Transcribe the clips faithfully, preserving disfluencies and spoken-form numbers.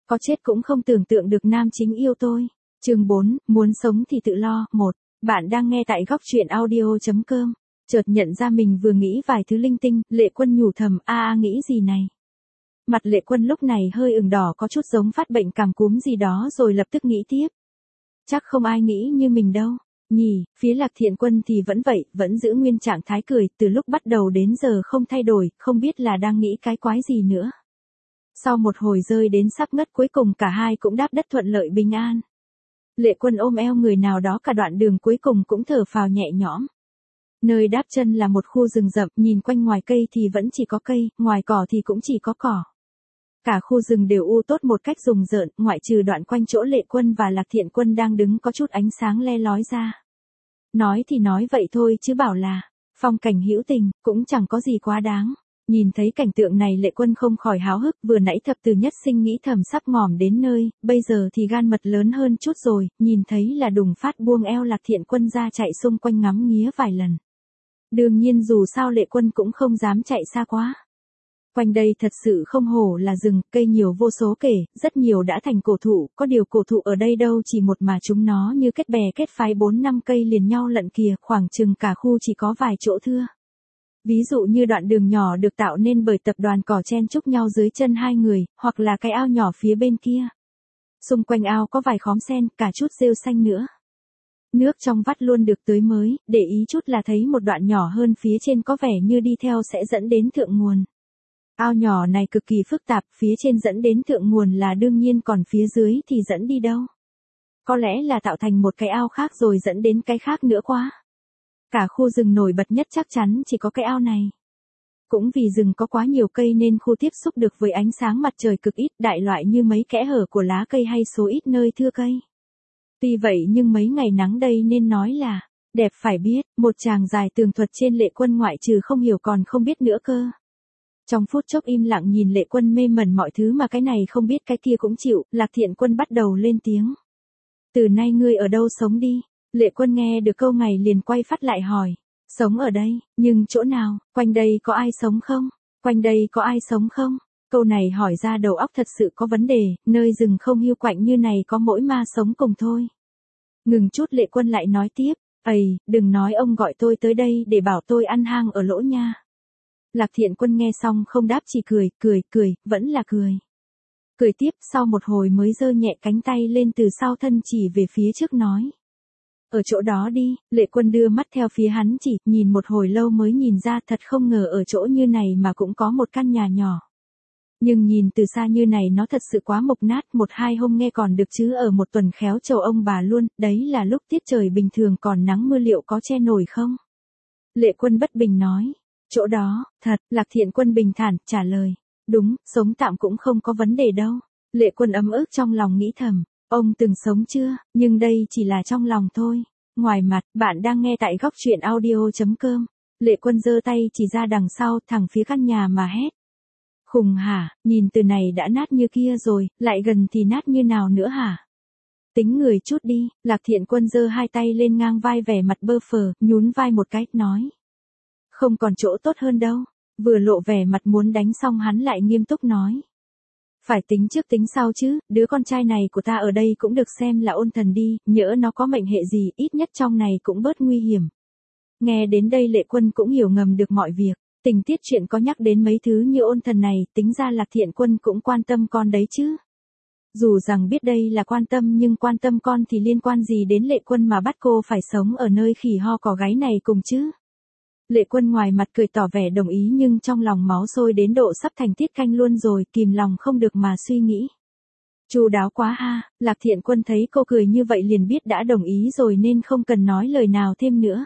Có chết cũng không tưởng tượng được nam chính yêu tôi. Chương bốn, muốn sống thì tự lo. Một. Bạn đang nghe tại góc truyện audio chấm com. Chợt nhận ra mình vừa nghĩ vài thứ linh tinh, Lệ Quân nhủ thầm, a a nghĩ gì này. Mặt Lệ Quân lúc này hơi ửng đỏ, có chút giống phát bệnh cảm cúm gì đó, rồi lập tức nghĩ tiếp. Chắc không ai nghĩ như mình đâu. Nhỉ, phía Lạc Thiện Quân thì vẫn vậy, vẫn giữ nguyên trạng thái cười, từ lúc bắt đầu đến giờ không thay đổi, không biết là đang nghĩ cái quái gì nữa. Sau một hồi rơi đến sắp ngất, cuối cùng cả hai cũng đáp đất thuận lợi bình an. Lệ Quân ôm eo người nào đó cả đoạn đường, cuối cùng cũng thở phào nhẹ nhõm. Nơi đáp chân là một khu rừng rậm, nhìn quanh ngoài cây thì vẫn chỉ có cây, ngoài cỏ thì cũng chỉ có cỏ. Cả khu rừng đều u tốt một cách rùng rợn, ngoại trừ đoạn quanh chỗ Lệ Quân và Lạc Thiện Quân đang đứng có chút ánh sáng le lói ra. Nói thì nói vậy thôi chứ bảo là phong cảnh hữu tình, cũng chẳng có gì quá đáng. Nhìn thấy cảnh tượng này Lệ Quân không khỏi háo hức, vừa nãy thập từ nhất sinh nghĩ thầm sắp ngỏm đến nơi, bây giờ thì gan mật lớn hơn chút rồi, nhìn thấy là đùng phát buông eo Lạc Thiện Quân ra chạy xung quanh ngắm nghía vài lần. Đương nhiên dù sao Lệ Quân cũng không dám chạy xa quá. Quanh đây thật sự không hổ là rừng, cây nhiều vô số kể, rất nhiều đã thành cổ thụ, có điều cổ thụ ở đây đâu chỉ một mà chúng nó như kết bè kết phái bốn năm cây liền nhau lận kìa, khoảng chừng cả khu chỉ có vài chỗ thưa. Ví dụ như đoạn đường nhỏ được tạo nên bởi tập đoàn cỏ chen chúc nhau dưới chân hai người, hoặc là cái ao nhỏ phía bên kia. Xung quanh ao có vài khóm sen, cả chút rêu xanh nữa. Nước trong vắt luôn được tưới mới, để ý chút là thấy một đoạn nhỏ hơn phía trên có vẻ như đi theo sẽ dẫn đến thượng nguồn. Ao nhỏ này cực kỳ phức tạp, phía trên dẫn đến thượng nguồn là đương nhiên, còn phía dưới thì dẫn đi đâu? Có lẽ là tạo thành một cái ao khác rồi dẫn đến cái khác nữa quá. Cả khu rừng nổi bật nhất chắc chắn chỉ có cái ao này. Cũng vì rừng có quá nhiều cây nên khu tiếp xúc được với ánh sáng mặt trời cực ít, đại loại như mấy kẽ hở của lá cây hay số ít nơi thưa cây. Tuy vậy nhưng mấy ngày nắng đây nên nói là đẹp phải biết, một chàng dài tường thuật trên Lệ Quân ngoại trừ không hiểu còn không biết nữa cơ. Trong phút chốc im lặng nhìn Lệ Quân mê mẩn mọi thứ mà cái này không biết cái kia cũng chịu, Lạc Thiện Quân bắt đầu lên tiếng. Từ nay ngươi ở đâu sống đi? Lệ Quân nghe được câu này liền quay phát lại hỏi. Sống ở đây, nhưng chỗ nào? Quanh đây có ai sống không? Quanh đây có ai sống không? Câu này hỏi ra đầu óc thật sự có vấn đề, nơi rừng không hiu quạnh như này có mỗi ma sống cùng thôi. Ngừng chút Lệ Quân lại nói tiếp. Ầy, đừng nói ông gọi tôi tới đây để bảo tôi ăn hang ở lỗ nha. Lạc Thiện Quân nghe xong không đáp, chỉ cười, cười, cười, vẫn là cười. Cười tiếp, sau một hồi mới giơ nhẹ cánh tay lên từ sau thân chỉ về phía trước nói. Ở chỗ đó đi. Lệ Quân đưa mắt theo phía hắn chỉ, nhìn một hồi lâu mới nhìn ra, thật không ngờ ở chỗ như này mà cũng có một căn nhà nhỏ. Nhưng nhìn từ xa như này nó thật sự quá mộc nát, một hai hôm nghe còn được chứ ở một tuần khéo chầu ông bà luôn, đấy là lúc tiết trời bình thường còn nắng mưa liệu có che nổi không? Lệ Quân bất bình nói. Chỗ đó, thật, Lạc Thiện Quân bình thản, trả lời. Đúng, sống tạm cũng không có vấn đề đâu. Lệ Quân ấm ức trong lòng nghĩ thầm. Ông từng sống chưa, nhưng đây chỉ là trong lòng thôi. Ngoài mặt, bạn đang nghe tại góc truyện audio chấm com. Lệ Quân giơ tay chỉ ra đằng sau, thẳng phía căn nhà mà hét. Khùng hả, nhìn từ này đã nát như kia rồi, lại gần thì nát như nào nữa hả? Tính người chút đi. Lạc Thiện Quân giơ hai tay lên ngang vai vẻ mặt bơ phờ, nhún vai một cái, nói. Không còn chỗ tốt hơn đâu. Vừa lộ vẻ mặt muốn đánh xong hắn lại nghiêm túc nói. Phải tính trước tính sau chứ, đứa con trai này của ta ở đây cũng được xem là ôn thần đi, nhỡ nó có mệnh hệ gì, ít nhất trong này cũng bớt nguy hiểm. Nghe đến đây Lệ Quân cũng hiểu ngầm được mọi việc, tình tiết chuyện có nhắc đến mấy thứ như ôn thần này, tính ra Lạc Thiện Quân cũng quan tâm con đấy chứ. Dù rằng biết đây là quan tâm nhưng quan tâm con thì liên quan gì đến Lệ Quân mà bắt cô phải sống ở nơi khỉ ho cỏ gáy này cùng chứ. Lệ Quân ngoài mặt cười tỏ vẻ đồng ý nhưng trong lòng máu sôi đến độ sắp thành tiết canh luôn rồi, kìm lòng không được mà suy nghĩ. Chu đáo quá ha. Lạc Thiện Quân thấy cô cười như vậy liền biết đã đồng ý rồi nên không cần nói lời nào thêm nữa.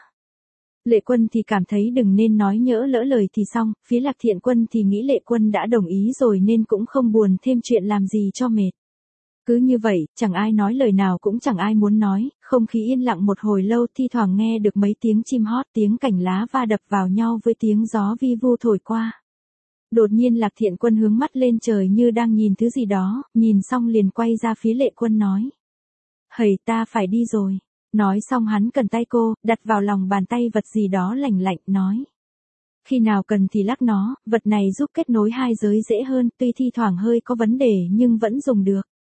Lệ Quân thì cảm thấy đừng nên nói nhỡ lỡ lời thì xong, phía Lạc Thiện Quân thì nghĩ Lệ Quân đã đồng ý rồi nên cũng không buồn thêm chuyện làm gì cho mệt. Cứ như vậy, chẳng ai nói lời nào cũng chẳng ai muốn nói, không khí yên lặng một hồi lâu, thi thoảng nghe được mấy tiếng chim hót, tiếng cành lá va đập vào nhau với tiếng gió vi vu thổi qua. Đột nhiên Lạc Thiện Quân hướng mắt lên trời như đang nhìn thứ gì đó, nhìn xong liền quay ra phía Lệ Quân nói. Hầy, ta phải đi rồi. Nói xong hắn cầm tay cô, đặt vào lòng bàn tay vật gì đó lành lạnh, nói. Khi nào cần thì lắc nó, vật này giúp kết nối hai giới dễ hơn, tuy thi thoảng hơi có vấn đề nhưng vẫn dùng được.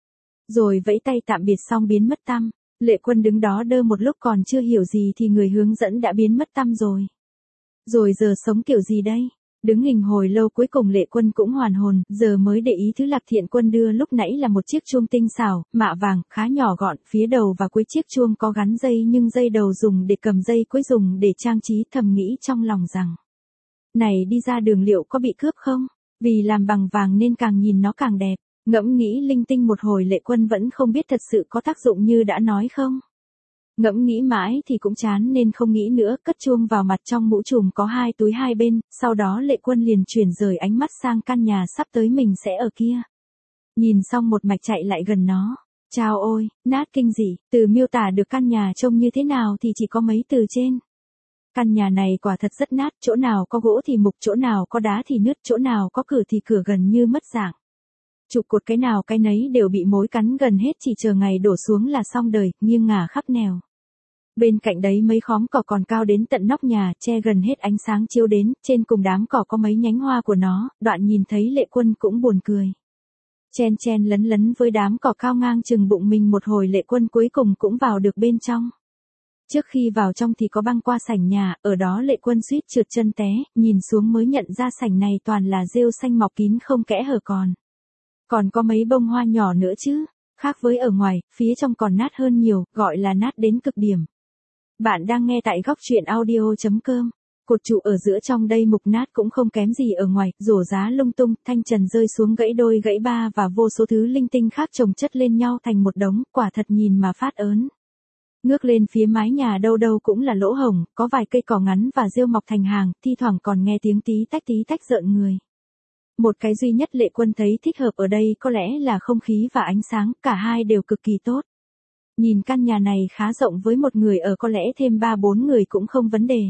Rồi vẫy tay tạm biệt xong biến mất tăm. Lệ Quân đứng đó đơ một lúc còn chưa hiểu gì thì người hướng dẫn đã biến mất tăm rồi. Rồi giờ sống kiểu gì đây? Đứng hình hồi lâu cuối cùng Lệ Quân cũng hoàn hồn, giờ mới để ý thứ Lạc Thiện Quân đưa lúc nãy là một chiếc chuông tinh xảo, mạ vàng, khá nhỏ gọn, phía đầu và cuối chiếc chuông có gắn dây nhưng dây đầu dùng để cầm dây cuối dùng để trang trí, thầm nghĩ trong lòng rằng. Này đi ra đường liệu có bị cướp không? Vì làm bằng vàng nên càng nhìn nó càng đẹp. Ngẫm nghĩ linh tinh một hồi Lệ Quân vẫn không biết thật sự có tác dụng như đã nói không. Ngẫm nghĩ mãi thì cũng chán nên không nghĩ nữa, cất chuông vào mặt. Trong mũ trùm có hai túi hai bên, sau đó Lệ Quân liền chuyển rời ánh mắt sang căn nhà sắp tới mình sẽ ở kia. Nhìn xong một mạch chạy lại gần nó. Chao ôi, nát kinh dị, từ miêu tả được căn nhà trông như thế nào thì chỉ có mấy từ trên. Căn nhà này quả thật rất nát, chỗ nào có gỗ thì mục, chỗ nào có đá thì nứt, chỗ nào có cửa thì cửa gần như mất dạng. Trụ cột cái nào cái nấy đều bị mối cắn gần hết, chỉ chờ ngày đổ xuống là xong đời, nghiêng ngả khắp nẻo. Bên cạnh đấy mấy khóm cỏ còn cao đến tận nóc nhà, che gần hết ánh sáng chiếu đến, trên cùng đám cỏ có mấy nhánh hoa của nó, Đoạn nhìn thấy Lệ Quân cũng buồn cười. Chen chen lấn lấn với đám cỏ cao ngang chừng bụng mình một hồi Lệ Quân cuối cùng cũng vào được bên trong. Trước khi vào trong thì có băng qua sảnh nhà, ở đó Lệ Quân suýt trượt chân té, nhìn xuống mới nhận ra sảnh này toàn là rêu xanh mọc kín không kẽ hở còn. Còn có mấy bông hoa nhỏ nữa chứ, khác với ở ngoài, phía trong còn nát hơn nhiều, gọi là nát đến cực điểm. Bạn đang nghe tại góc truyện audio chấm com. Cột trụ ở giữa trong đây mục nát cũng không kém gì ở ngoài, rổ giá lung tung, thanh trần rơi xuống gãy đôi gãy ba và vô số thứ linh tinh khác chồng chất lên nhau thành một đống, quả thật nhìn mà phát ớn. Ngước lên phía mái nhà đâu đâu cũng là lỗ hổng, có vài cây cỏ ngắn và rêu mọc thành hàng, thi thoảng còn nghe tiếng tí tách tí tách rợn người. Một cái duy nhất Lệ Quân thấy thích hợp ở đây có lẽ là không khí và ánh sáng, cả hai đều cực kỳ tốt. Nhìn căn nhà này khá rộng, với một người ở có lẽ thêm ba bốn người cũng không vấn đề.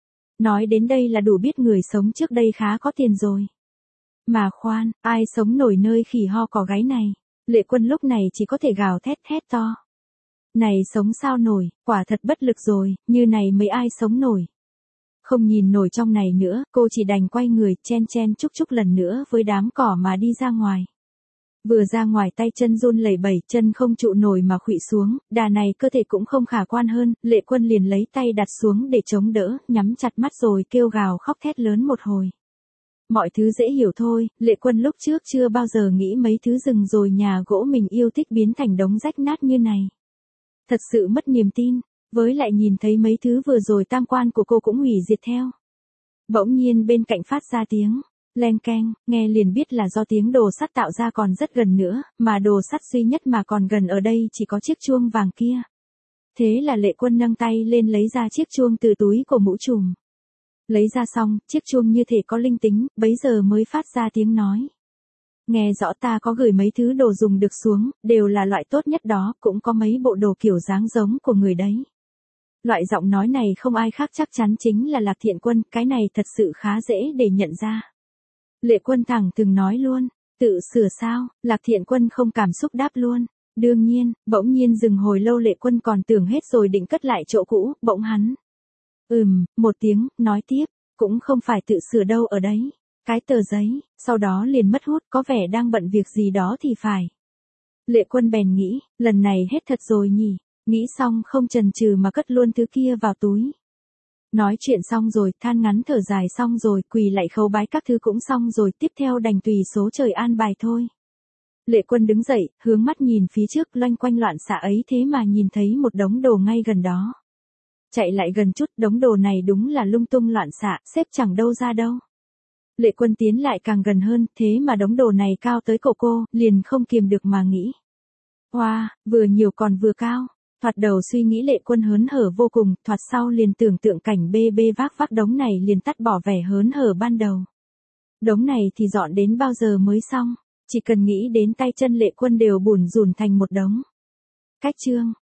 Nói đến đây là đủ biết người sống trước đây khá có tiền rồi. Mà khoan, ai sống nổi nơi khỉ ho cỏ gáy này? Lệ Quân lúc này chỉ có thể gào thét thét to. Này sống sao nổi, quả thật bất lực rồi, như này mấy ai sống nổi. Không nhìn nổi trong này nữa, cô chỉ đành quay người, chen chen chúc chúc lần nữa với đám cỏ mà đi ra ngoài. Vừa ra ngoài tay chân run lẩy bẩy, chân không trụ nổi mà khuỵu xuống, đà này cơ thể cũng không khả quan hơn, Lệ Quân liền lấy tay đặt xuống để chống đỡ, nhắm chặt mắt rồi kêu gào khóc thét lớn một hồi. Mọi thứ dễ hiểu thôi, Lệ Quân lúc trước chưa bao giờ nghĩ mấy thứ rừng rồi nhà gỗ mình yêu thích biến thành đống rách nát như này. Thật sự mất niềm tin, với lại nhìn thấy mấy thứ vừa rồi tam quan của cô cũng hủy diệt theo. Bỗng nhiên bên cạnh phát ra tiếng leng keng, nghe liền biết là do tiếng đồ sắt tạo ra, còn rất gần nữa, mà đồ sắt duy nhất mà còn gần ở đây chỉ có chiếc chuông vàng kia. Thế là Lệ Quân nâng tay lên lấy ra chiếc chuông từ túi của mũ trùm. Lấy ra xong, chiếc chuông như thể có linh tính, bấy giờ mới phát ra tiếng nói. Nghe rõ ta có gửi mấy thứ đồ dùng được xuống, đều là loại tốt nhất đó, cũng có mấy bộ đồ kiểu dáng giống của người đấy. Loại giọng nói này không ai khác chắc chắn chính là Lạc Thiện Quân, cái này thật sự khá dễ để nhận ra. Lệ Quân thẳng thừng nói luôn, tự sửa sao? Lạc Thiện Quân không cảm xúc đáp luôn. Đương nhiên, bỗng nhiên dừng hồi lâu Lệ Quân còn tưởng hết rồi định cất lại chỗ cũ, bỗng hắn. Ừm, một tiếng, nói tiếp, cũng không phải tự sửa đâu ở đấy. Cái tờ giấy, sau đó liền mất hút, có vẻ đang bận việc gì đó thì phải. Lệ Quân bèn nghĩ, lần này hết thật rồi nhỉ, nghĩ xong không chần chừ mà cất luôn thứ kia vào túi. Nói chuyện xong rồi, than ngắn thở dài xong rồi, quỳ lại khấu bái các thứ cũng xong rồi, tiếp theo đành tùy số trời an bài thôi. Lệ Quân đứng dậy, hướng mắt nhìn phía trước, loanh quanh loạn xạ ấy thế mà nhìn thấy một đống đồ ngay gần đó. Chạy lại gần chút, đống đồ này đúng là lung tung loạn xạ, xếp chẳng đâu ra đâu. Lệ Quân tiến lại càng gần hơn, thế mà đống đồ này cao tới cổ cô, liền không kiềm được mà nghĩ. Wow, vừa nhiều còn vừa cao. Thoạt đầu suy nghĩ Lệ Quân hớn hở vô cùng, thoạt sau liền tưởng tượng cảnh bê bê vác vác đống này liền tắt bỏ vẻ hớn hở ban đầu. Đống này thì dọn đến bao giờ mới xong, chỉ cần nghĩ đến tay chân Lệ Quân đều bủn rủn thành một đống. Cách chương